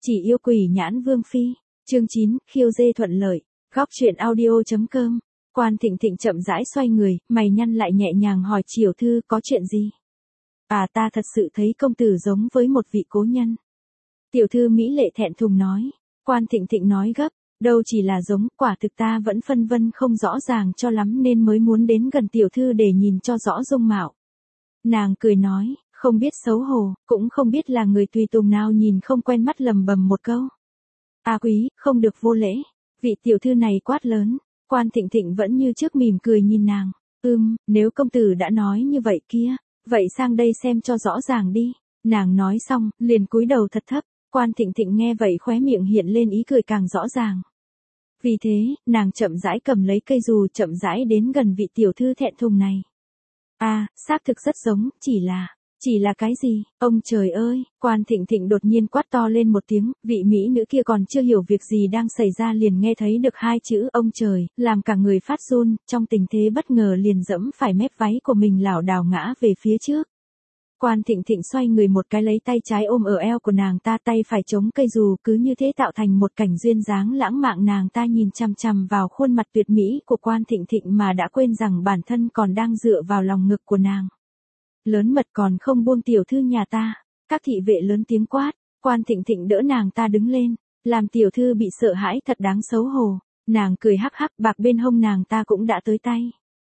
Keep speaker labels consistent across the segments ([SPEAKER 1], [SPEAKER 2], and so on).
[SPEAKER 1] Chỉ yêu quỷ nhãn vương phi. Chương 9, khiêu dê thuận lợi. Góc truyện audio.com. Quan Thịnh Thịnh chậm rãi xoay người, mày nhăn lại nhẹ nhàng hỏi Chiểu thư có chuyện gì. Ta thật sự thấy công tử giống với một vị cố nhân. Tiểu thư mỹ lệ thẹn thùng nói. Quan Thịnh Thịnh nói gấp, đâu chỉ là giống, quả thực ta vẫn phân vân không rõ ràng cho lắm nên mới muốn đến gần tiểu thư để nhìn cho rõ dung mạo. Nàng cười nói, không biết xấu hổ, cũng không biết là người tùy tùng nào nhìn không quen mắt lầm bầm một câu. Quý, không được vô lễ. Vị tiểu thư này quát lớn. Quan Thịnh Thịnh vẫn như trước mỉm cười nhìn nàng. Nếu công tử đã nói như vậy kia, vậy sang đây xem cho rõ ràng đi. Nàng nói xong, liền cúi đầu thật thấp. Quan Thịnh Thịnh nghe vậy khóe miệng hiện lên ý cười càng rõ ràng. Vì thế, nàng chậm rãi cầm lấy cây dù chậm rãi đến gần vị tiểu thư thẹn thùng này. Xác thực rất giống, chỉ là cái gì? Ông trời ơi, Quan Thịnh Thịnh đột nhiên quát to lên một tiếng, vị mỹ nữ kia còn chưa hiểu việc gì đang xảy ra liền nghe thấy được hai chữ ông trời, làm cả người phát run, trong tình thế bất ngờ liền dẫm phải mép váy của mình lảo đảo ngã về phía trước. Quan Thịnh Thịnh xoay người một cái lấy tay trái ôm ở eo của nàng ta, tay phải chống cây dù, cứ như thế tạo thành một cảnh duyên dáng lãng mạn. Nàng ta nhìn chằm chằm vào khuôn mặt tuyệt mỹ của Quan Thịnh Thịnh mà đã quên rằng bản thân còn đang dựa vào lòng ngực của nàng. Lớn mật còn không buông tiểu thư nhà ta. Các thị vệ lớn tiếng quát. Quan Thịnh Thịnh đỡ nàng ta đứng lên, làm tiểu thư bị sợ hãi thật đáng xấu hổ. Nàng cười hắc hắc, bạc bên hông nàng ta cũng đã tới tay.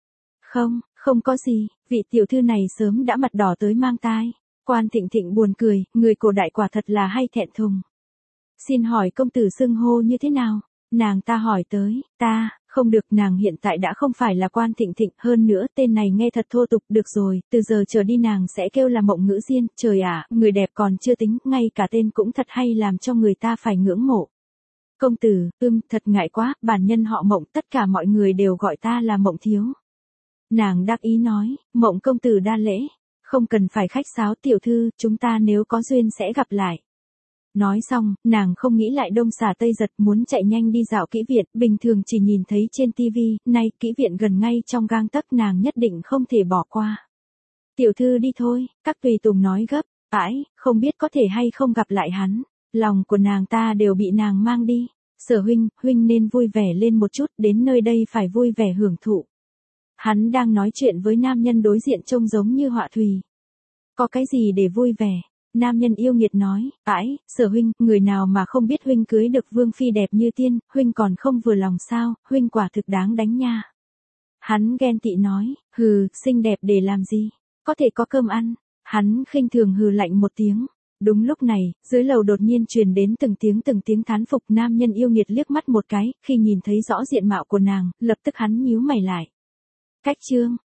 [SPEAKER 1] Không có gì, vị tiểu thư này sớm đã mặt đỏ tới mang tai. Quan Thịnh Thịnh buồn cười, người cổ đại quả thật là hay thẹn thùng. Xin hỏi công tử xưng hô như thế nào? Nàng ta hỏi tới. Không được, nàng hiện tại đã không phải là Quan Thịnh Thịnh, hơn nữa tên này nghe thật thô tục. Được rồi, từ giờ trở đi nàng sẽ kêu là Mộng Ngữ Diên. Trời ạ, người đẹp còn chưa tính, ngay cả tên cũng thật hay làm cho người ta phải ngưỡng mộ. Công tử, thật ngại quá, bản nhân họ Mộng, tất cả mọi người đều gọi ta là Mộng thiếu. Nàng đắc ý nói, Mộng công tử đa lễ, không cần phải khách sáo tiểu thư, chúng ta nếu có duyên sẽ gặp lại. Nói xong, nàng không nghĩ lại đông xả tây giật, muốn chạy nhanh đi dạo kỹ viện, bình thường chỉ nhìn thấy trên tivi, nay kỹ viện gần ngay trong gang tấc, nàng nhất định không thể bỏ qua. Tiểu thư đi thôi, các tùy tùng nói gấp, không biết có thể hay không gặp lại hắn, lòng của nàng ta đều bị nàng mang đi. Sở huynh nên vui vẻ lên một chút, đến nơi đây phải vui vẻ hưởng thụ. Hắn đang nói chuyện với nam nhân đối diện trông giống như họa thùy. Có cái gì để vui vẻ? Nam nhân yêu nghiệt nói, Sở huynh, người nào mà không biết huynh cưới được vương phi đẹp như tiên, huynh còn không vừa lòng sao, huynh quả thực đáng đánh nha. Hắn ghen tị nói, xinh đẹp để làm gì, có thể có cơm ăn. Hắn khinh thường hừ lạnh một tiếng. Đúng lúc này, dưới lầu đột nhiên truyền đến từng tiếng thán phục. Nam nhân yêu nghiệt liếc mắt một cái, khi nhìn thấy rõ diện mạo của nàng, lập tức hắn nhíu mày lại. Cách chương